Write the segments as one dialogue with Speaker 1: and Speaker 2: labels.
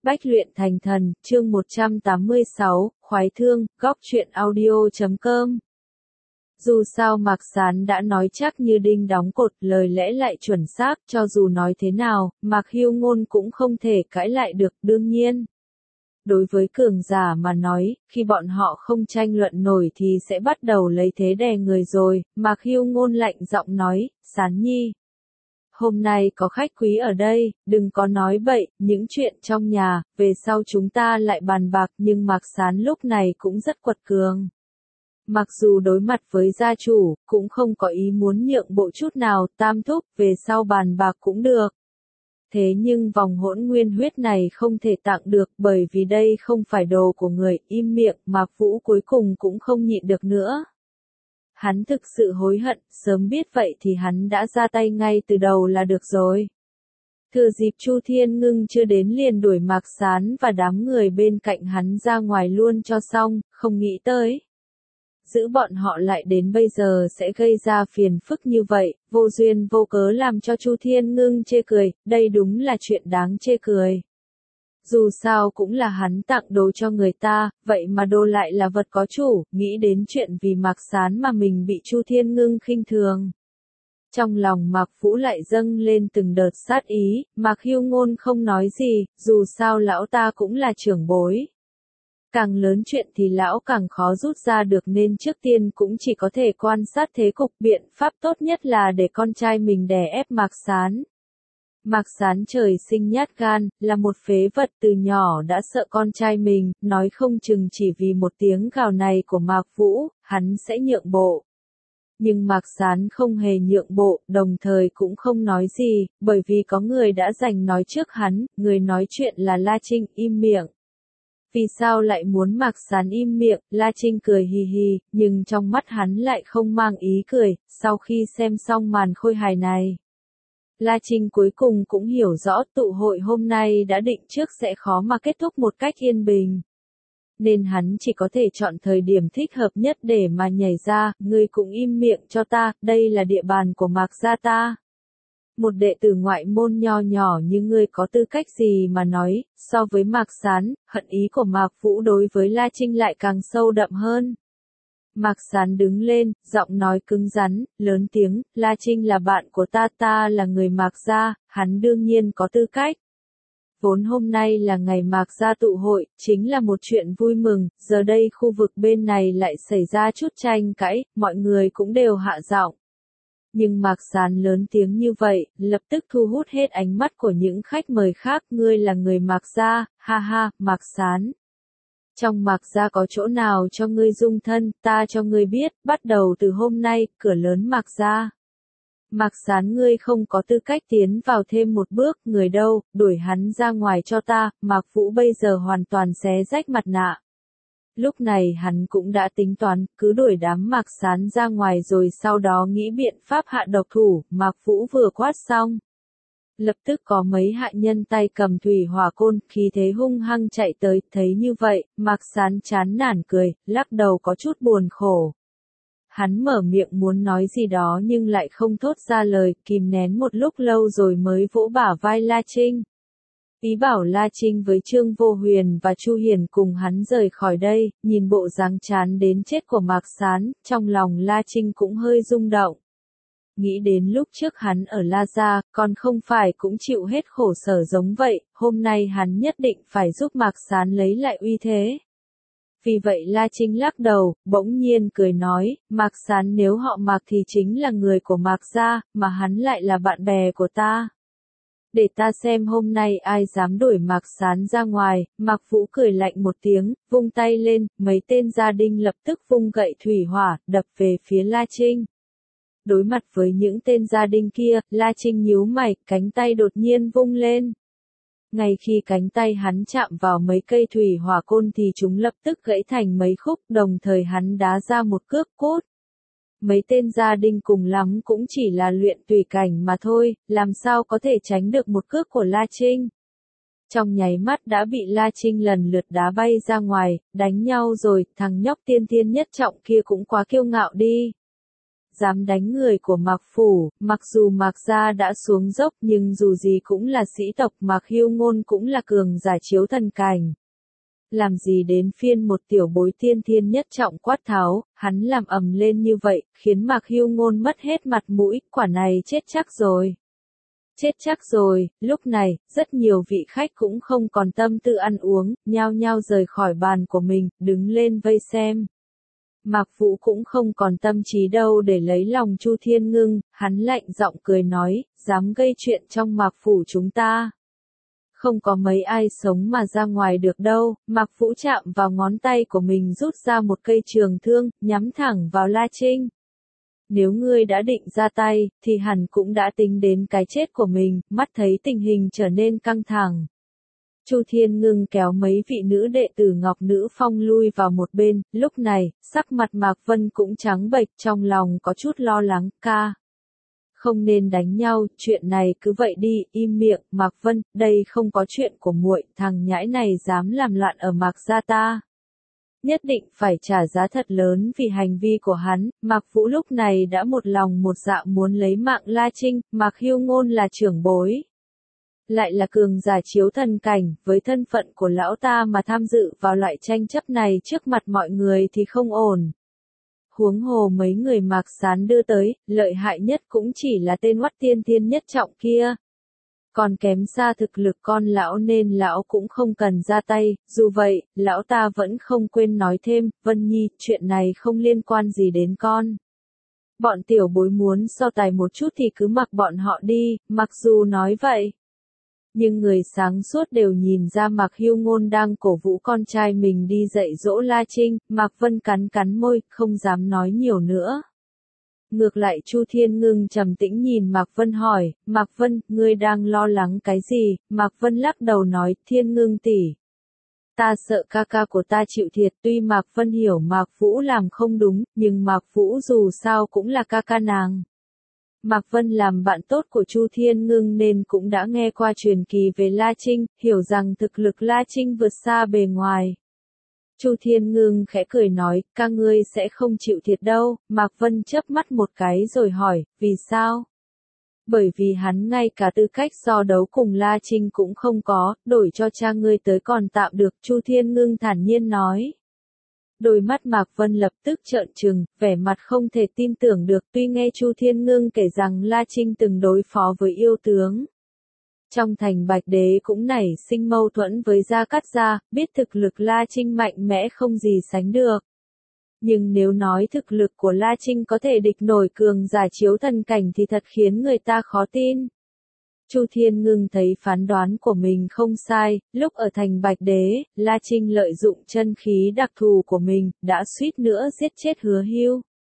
Speaker 1: Bách luyện thành thần, chương 186, khoái thương, góc truyện audio.com. Dù sao Mạc Sán đã nói chắc như đinh đóng cột, lời lẽ lại chuẩn xác, cho dù nói thế nào, Mạc Hưu Ngôn cũng không thể cãi lại được, đương nhiên. Đối với cường giả mà nói, khi bọn họ không tranh luận nổi thì sẽ bắt đầu lấy thế đè người rồi, Mạc Hưu Ngôn lạnh giọng nói, Sán Nhi. Hôm nay có khách quý ở đây, đừng có nói bậy, những chuyện trong nhà, về sau chúng ta lại bàn bạc, nhưng Mạc Sán lúc này cũng rất quật cường. Mặc dù đối mặt với gia chủ, cũng không có ý muốn nhượng bộ chút nào, Tam thúc, về sau bàn bạc cũng được. Thế nhưng vòng hỗn nguyên huyết này không thể tặng được bởi vì đây không phải đồ của người, im miệng, Mạc Vũ cuối cùng cũng không nhịn được nữa. Hắn thực sự hối hận, sớm biết vậy thì hắn đã ra tay ngay từ đầu là được rồi. Thừa dịp Chu Thiên Ngưng chưa đến liền đuổi Mạc Sán và đám người bên cạnh hắn ra ngoài luôn cho xong, không nghĩ tới. Giữ bọn họ lại đến bây giờ sẽ gây ra phiền phức như vậy, vô duyên vô cớ làm cho Chu Thiên Ngưng chê cười, đây đúng là chuyện đáng chê cười. Dù sao cũng là hắn tặng đồ cho người ta, vậy mà đồ lại là vật có chủ, nghĩ đến chuyện vì Mạc Sán mà mình bị Chu Thiên Ngưng khinh thường. Trong lòng Mạc Vũ lại dâng lên từng đợt sát ý, Mạc Hưu Ngôn không nói gì, dù sao lão ta cũng là trưởng bối. Càng lớn chuyện thì lão càng khó rút ra được nên trước tiên cũng chỉ có thể quan sát thế cục, biện pháp tốt nhất là để con trai mình đè ép Mạc Sán. Mạc Sán trời sinh nhát gan, là một phế vật từ nhỏ đã sợ con trai mình, nói không chừng chỉ vì một tiếng gào này của Mạc Vũ, hắn sẽ nhượng bộ. Nhưng Mạc Sán không hề nhượng bộ, đồng thời cũng không nói gì, bởi vì có người đã giành nói trước hắn, người nói chuyện là La Trinh, im miệng. Vì sao lại muốn Mạc Sán im miệng, La Trinh cười hì hì, nhưng trong mắt hắn lại không mang ý cười, sau khi xem xong màn khôi hài này. La Trinh cuối cùng cũng hiểu rõ tụ hội hôm nay đã định trước sẽ khó mà kết thúc một cách yên bình. Nên hắn chỉ có thể chọn thời điểm thích hợp nhất để mà nhảy ra, ngươi cũng im miệng cho ta, đây là địa bàn của Mạc gia ta. Một đệ tử ngoại môn nho nhỏ như ngươi có tư cách gì mà nói, so với Mạc Sán, hận ý của Mạc Vũ đối với La Trinh lại càng sâu đậm hơn. Mạc Sán đứng lên, giọng nói cứng rắn, lớn tiếng, La Trinh là bạn của ta, ta là người Mạc gia, hắn đương nhiên có tư cách. Vốn hôm nay là ngày Mạc gia tụ hội, chính là một chuyện vui mừng, giờ đây khu vực bên này lại xảy ra chút tranh cãi, mọi người cũng đều hạ giọng. Nhưng Mạc Sán lớn tiếng như vậy, lập tức thu hút hết ánh mắt của những khách mời khác, ngươi là người Mạc gia, ha ha, Mạc Sán. Trong Mạc gia có chỗ nào cho ngươi dung thân, ta cho ngươi biết, bắt đầu từ hôm nay, cửa lớn Mạc gia. Mạc Sán ngươi không có tư cách tiến vào thêm một bước, người đâu, đuổi hắn ra ngoài cho ta, Mạc Vũ bây giờ hoàn toàn xé rách mặt nạ. Lúc này hắn cũng đã tính toán, cứ đuổi đám Mạc Sán ra ngoài rồi sau đó nghĩ biện pháp hạ độc thủ, Mạc Vũ vừa quát xong. Lập tức có mấy hạ nhân tay cầm thủy hỏa côn, khí thế hung hăng chạy tới, thấy như vậy, Mạc Sán chán nản cười, lắc đầu có chút buồn khổ. Hắn mở miệng muốn nói gì đó nhưng lại không thốt ra lời, kìm nén một lúc lâu rồi mới vỗ bả vai La Trinh. Ý bảo La Trinh với Trương Vô Huyền và Chu Hiền cùng hắn rời khỏi đây, nhìn bộ dáng chán đến chết của Mạc Sán, trong lòng La Trinh cũng hơi rung động. Nghĩ đến lúc trước hắn ở La Gia, còn không phải cũng chịu hết khổ sở giống vậy, hôm nay hắn nhất định phải giúp Mạc Sán lấy lại uy thế. Vì vậy La Trinh lắc đầu, bỗng nhiên cười nói, Mạc Sán nếu họ Mạc thì chính là người của Mạc gia, mà hắn lại là bạn bè của ta. Để ta xem hôm nay ai dám đuổi Mạc Sán ra ngoài, Mạc Vũ cười lạnh một tiếng, vung tay lên, mấy tên gia đình lập tức vung gậy thủy hỏa, đập về phía La Trinh. Đối mặt với những tên gia đình kia, La Trinh nhíu mày, cánh tay đột nhiên vung lên. Ngay khi cánh tay hắn chạm vào mấy cây thủy hỏa côn thì chúng lập tức gãy thành mấy khúc, đồng thời hắn đá ra một cước cốt. Mấy tên gia đình cùng lắm cũng chỉ là luyện tùy cảnh mà thôi, làm sao có thể tránh được một cước của La Trinh. Trong nháy mắt đã bị La Trinh lần lượt đá bay ra ngoài, đánh nhau rồi, thằng nhóc tiên thiên nhất trọng kia cũng quá kiêu ngạo đi. dám đánh người của Mạc Phủ, mặc dù Mạc gia đã xuống dốc nhưng dù gì cũng là sĩ tộc, Mạc Hưu Ngôn cũng là cường giả chiếu thần cảnh. Làm gì đến phiên một tiểu bối tiên thiên nhất trọng quát tháo, hắn làm ầm lên như vậy, khiến Mạc Hưu Ngôn mất hết mặt mũi, quả này chết chắc rồi. Chết chắc rồi, lúc này, rất nhiều vị khách cũng không còn tâm tư ăn uống, nhao nhao rời khỏi bàn của mình, đứng lên vây xem. Mạc Vũ cũng không còn tâm trí đâu để lấy lòng Chu Thiên Ngưng, hắn lạnh giọng cười nói, dám gây chuyện trong Mạc Phủ chúng ta. Không có mấy ai sống mà ra ngoài được đâu, Mạc Vũ chạm vào ngón tay của mình rút ra một cây trường thương, nhắm thẳng vào La Trinh. Nếu ngươi đã định ra tay, thì hẳn cũng đã tính đến cái chết của mình, mắt thấy tình hình trở nên căng thẳng. Chu Thiên Ngưng kéo mấy vị nữ đệ tử Ngọc Nữ Phong lui vào một bên, lúc này, sắc mặt Mạc Vân cũng trắng bệch, trong lòng có chút lo lắng, ca. Không nên đánh nhau, chuyện này cứ vậy đi, im miệng, Mạc Vân, đây không có chuyện của muội, thằng nhãi này dám làm loạn ở Mạc gia ta. Nhất định phải trả giá thật lớn vì hành vi của hắn, Mạc Vũ lúc này đã một lòng một dạ muốn lấy mạng La Trinh, Mạc Hưu Ngôn là trưởng bối. Lại là cường giả chiếu thần cảnh, với thân phận của lão ta mà tham dự vào loại tranh chấp này trước mặt mọi người thì không ổn. Huống hồ mấy người Mạc Sán đưa tới, lợi hại nhất cũng chỉ là tên Hoắc tiên thiên nhất trọng kia. Còn kém xa thực lực con lão nên lão cũng không cần ra tay, dù vậy, lão ta vẫn không quên nói thêm, Vân Nhi, chuyện này không liên quan gì đến con. Bọn tiểu bối muốn so tài một chút thì cứ mặc bọn họ đi, mặc dù nói vậy. Nhưng người sáng suốt đều nhìn ra Mạc Hưu Ngôn đang cổ vũ con trai mình đi dạy dỗ La Trinh, Mạc Vân cắn cắn môi, không dám nói nhiều nữa. Ngược lại Chu Thiên Ngưng trầm tĩnh nhìn Mạc Vân hỏi, Mạc Vân, ngươi đang lo lắng cái gì? Mạc Vân lắc đầu nói, Thiên Ngưng tỷ. Ta sợ ca ca của ta chịu thiệt, tuy Mạc Vân hiểu Mạc Vũ làm không đúng, nhưng Mạc Vũ dù sao cũng là ca ca nàng. Mạc Vân làm bạn tốt của Chu Thiên Ngưng nên cũng đã nghe qua truyền kỳ về La Trinh, hiểu rằng thực lực La Trinh vượt xa bề ngoài. Chu Thiên Ngưng khẽ cười nói, ca ngươi sẽ không chịu thiệt đâu, Mạc Vân chớp mắt một cái rồi hỏi, vì sao? Bởi vì hắn ngay cả tư cách so đấu cùng La Trinh cũng không có, đổi cho cha ngươi tới còn tạm được, Chu Thiên Ngưng thản nhiên nói. Đôi mắt Mạc Vân lập tức trợn trừng, vẻ mặt không thể tin tưởng được, tuy nghe Chu Thiên Ngưng kể rằng La Trinh từng đối phó với yêu tướng. Trong thành Bạch Đế cũng nảy sinh mâu thuẫn với Gia Cát Gia, biết thực lực La Trinh mạnh mẽ không gì sánh được. Nhưng nếu nói thực lực của La Trinh có thể địch nổi cường giả chiếu thần cảnh thì thật khiến người ta khó tin. Chu Thiên Ngưng thấy phán đoán của mình không sai, lúc ở thành Bạch Đế, La Trinh lợi dụng chân khí đặc thù của mình, đã suýt nữa giết chết Hứa Hưu.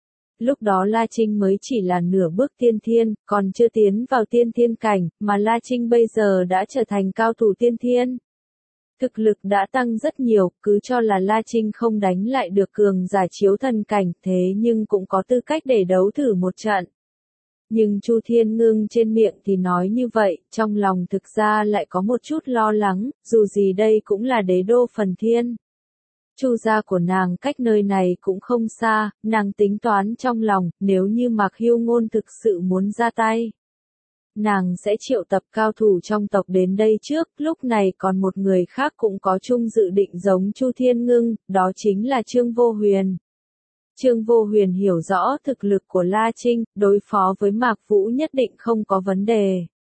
Speaker 1: Lúc đó La Trinh mới chỉ là nửa bước tiên thiên, còn chưa tiến vào tiên thiên cảnh, mà La Trinh bây giờ đã trở thành cao thủ tiên thiên. Thực lực đã tăng rất nhiều, cứ cho là La Trinh không đánh lại được cường giả chiếu thần cảnh, thế nhưng cũng có tư cách để đấu thử một trận. Nhưng Chu Thiên Ngưng trên miệng thì nói như vậy, trong lòng thực ra lại có một chút lo lắng, dù gì đây cũng là đế đô Phần Thiên. Chu gia của nàng cách nơi này cũng không xa, nàng tính toán trong lòng, nếu như Mạc Hưu Ngôn thực sự muốn ra tay. Nàng sẽ triệu tập cao thủ trong tộc đến đây trước, lúc này còn một người khác cũng có chung dự định giống Chu Thiên Ngưng, đó chính là Trương Vô Huyền. Trương Vô Huyền hiểu rõ thực lực của La Trinh, đối phó với Mạc Vũ nhất định không có vấn đề.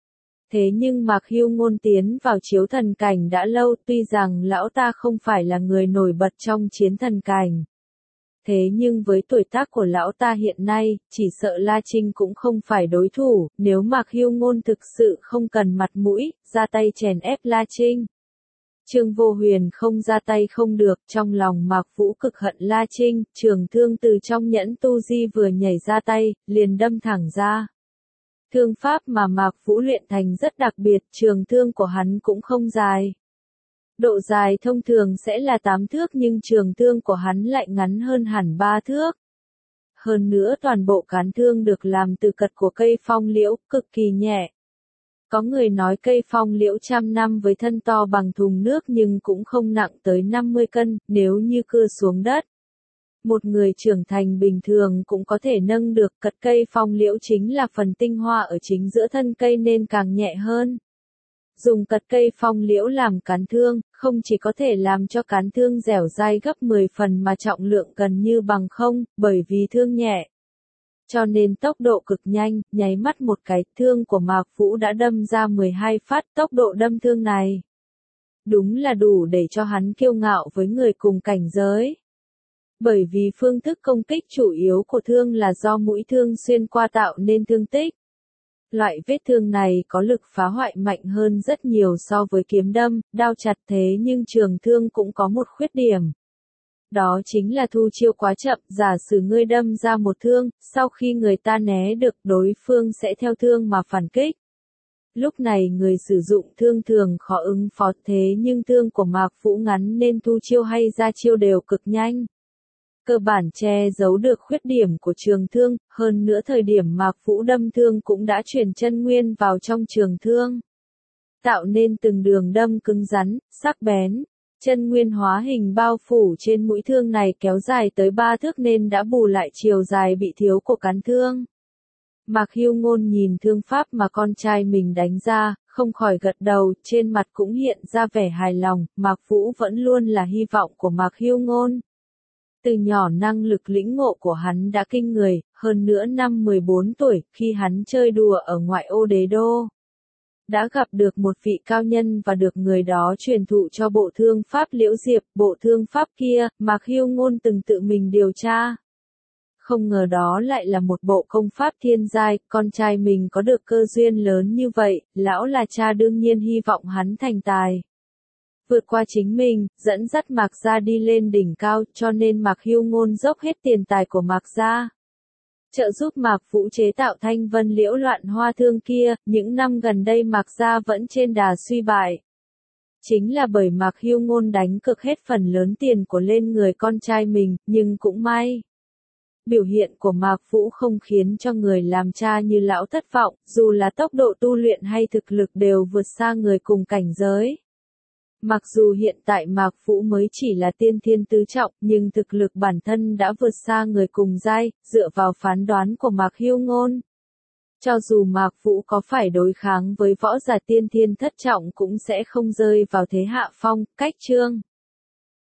Speaker 1: Thế nhưng Mạc Hưu Ngôn tiến vào chiếu thần cảnh đã lâu, tuy rằng lão ta không phải là người nổi bật trong chiến thần cảnh. Thế nhưng với tuổi tác của lão ta hiện nay, chỉ sợ La Trinh cũng không phải đối thủ, nếu Mạc Hưu Ngôn thực sự không cần mặt mũi, ra tay chèn ép La Trinh. Trương Vô Huyền không ra tay không được, trong lòng Mạc Vũ cực hận La Trinh, trường thương từ trong nhẫn tu di vừa nhảy ra tay, liền đâm thẳng ra. Thương pháp mà Mạc Vũ luyện thành rất đặc biệt, trường thương của hắn cũng không dài. Độ dài thông thường sẽ là 8 thước nhưng trường thương của hắn lại ngắn hơn hẳn 3 thước. Hơn nữa toàn bộ cán thương được làm từ cật của cây phong liễu, cực kỳ nhẹ. Có người nói cây phong liễu trăm năm với thân to bằng thùng nước nhưng cũng không nặng tới 50 cân, nếu như cưa xuống đất. Một người trưởng thành bình thường cũng có thể nâng được, cật cây phong liễu chính là phần tinh hoa ở chính giữa thân cây nên càng nhẹ hơn. Dùng cật cây phong liễu làm cán thương, không chỉ có thể làm cho cán thương dẻo dai gấp 10 phần mà trọng lượng gần như bằng không, bởi vì thương nhẹ. Cho nên tốc độ cực nhanh, nháy mắt một cái, thương của Mạc Vũ đã đâm ra 12 phát, tốc độ đâm thương này. Đúng là đủ để cho hắn kiêu ngạo với người cùng cảnh giới. Bởi vì phương thức công kích chủ yếu của thương là do mũi thương xuyên qua tạo nên thương tích. Loại vết thương này có lực phá hoại mạnh hơn rất nhiều so với kiếm đâm, đao chặt thế nhưng trường thương cũng có một khuyết điểm. Đó chính là thu chiêu quá chậm, giả sử ngươi đâm ra một thương, sau khi người ta né được đối phương sẽ theo thương mà phản kích. Lúc này người sử dụng thương thường khó ứng phó thế nhưng thương của Mạc Vũ ngắn nên thu chiêu hay ra chiêu đều cực nhanh. Cơ bản che giấu được khuyết điểm của trường thương, hơn nữa thời điểm Mạc Vũ đâm thương cũng đã chuyển chân nguyên vào trong trường thương. Tạo nên từng đường đâm cứng rắn, sắc bén. Chân nguyên hóa hình bao phủ trên mũi thương này kéo dài tới 3 thước nên đã bù lại chiều dài bị thiếu của cán thương. Mạc Hưu Ngôn nhìn thương pháp mà con trai mình đánh ra, không khỏi gật đầu, trên mặt cũng hiện ra vẻ hài lòng, Mạc Vũ vẫn luôn là hy vọng của Mạc Hưu Ngôn. Từ nhỏ năng lực lĩnh ngộ của hắn đã kinh người, hơn nữa năm 14 tuổi, khi hắn chơi đùa ở ngoại ô đế đô. Đã gặp được một vị cao nhân và được người đó truyền thụ cho bộ thương pháp Liễu Diệp, bộ thương pháp kia, Mạc Hưu Ngôn từng tự mình điều tra. Không ngờ đó lại là một bộ công pháp thiên giai, con trai mình có được cơ duyên lớn như vậy, lão là cha đương nhiên hy vọng hắn thành tài. Vượt qua chính mình, dẫn dắt Mạc gia đi lên đỉnh cao, cho nên Mạc Hưu Ngôn dốc hết tiền tài của Mạc gia. Trợ giúp Mạc Vũ chế tạo thanh vân liễu loạn hoa thương kia, những năm gần đây Mạc gia vẫn trên đà suy bại. Chính là bởi Mạc Hưu Ngôn đánh cực hết phần lớn tiền của lên người con trai mình, nhưng cũng may. Biểu hiện của Mạc Vũ không khiến cho người làm cha như lão thất vọng, dù là tốc độ tu luyện hay thực lực đều vượt xa người cùng cảnh giới. Mặc dù hiện tại Mạc Vũ mới chỉ là tiên thiên tứ trọng, nhưng thực lực bản thân đã vượt xa người cùng giai, dựa vào phán đoán của Mạc Hưu Ngôn. Cho dù Mạc Vũ có phải đối kháng với võ giả tiên thiên thất trọng cũng sẽ không rơi vào thế hạ phong, cách chương.